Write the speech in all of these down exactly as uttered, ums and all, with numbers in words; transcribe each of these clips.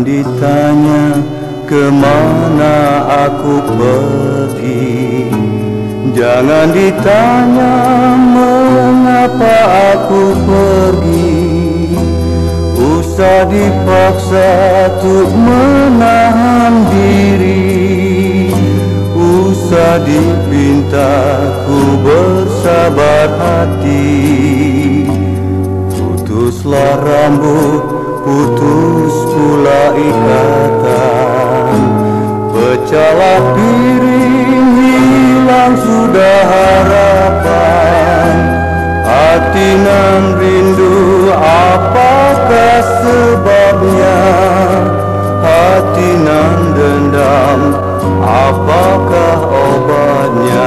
Jangan ditanya kemana aku pergi, jangan ditanya mengapa aku pergi. Usah dipaksa untuk menahan diri, usah dipinta ku bersabar hati. Putuslah rambut, putus pula ikatan, pecahlah piring, hilang sudah harapan. Hati nan rindu, apakah sebabnya? Hati nan dendam, apakah obatnya?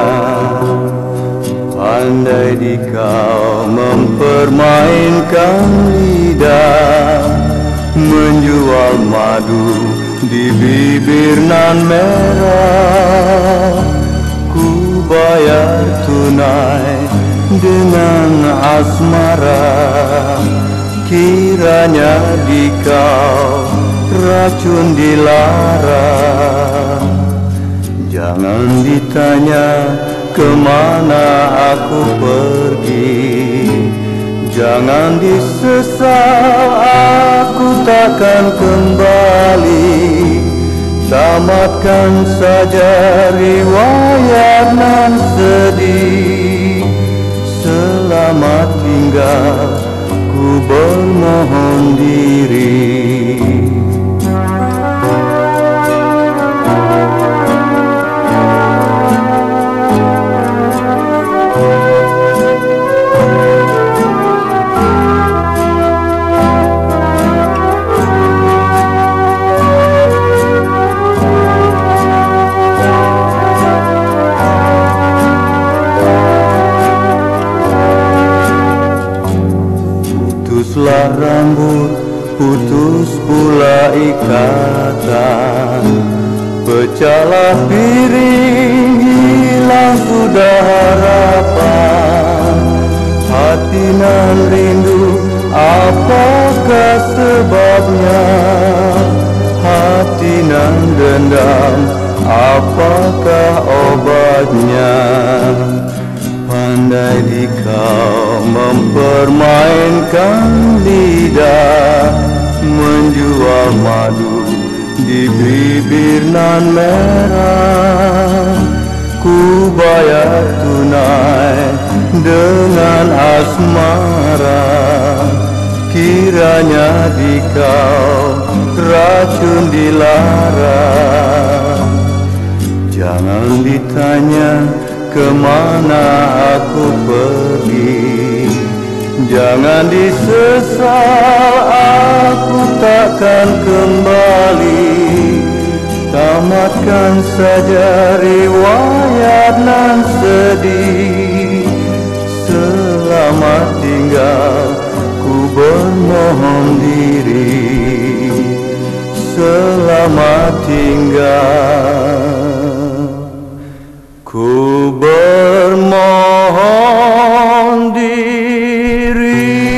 Pandai dikau mempermainkan lidah, menjual madu di bibir nan merah. Ku bayar tunai dengan asmara, kiranya dikau racun dilarang. Jangan ditanya kemana aku pergi, jangan disesal aku takkan kembali. Tamatkan saja riwayat nan sedih. Selamat tinggal, ku bermohon diri. Putuslah rambut, putus pula ikatan, pecahlah piring, hilang sudah harapan. Hati nan rindu, apakah sebabnya? Hati nan dendam, apakah obatnya? Pandai dikau mempermainkan lidah, menjual madu di bibir nan merah. Ku bayar tunai dengan asmara, kiranya dikau racun dilarang. Jangan ditanya kemana aku pergi, jangan disesal aku takkan kembali. Tamatkan saja riwayat nan sedih. Selamat tinggal, ku bermohon diri. Selamat tinggal, ku bermohon diri.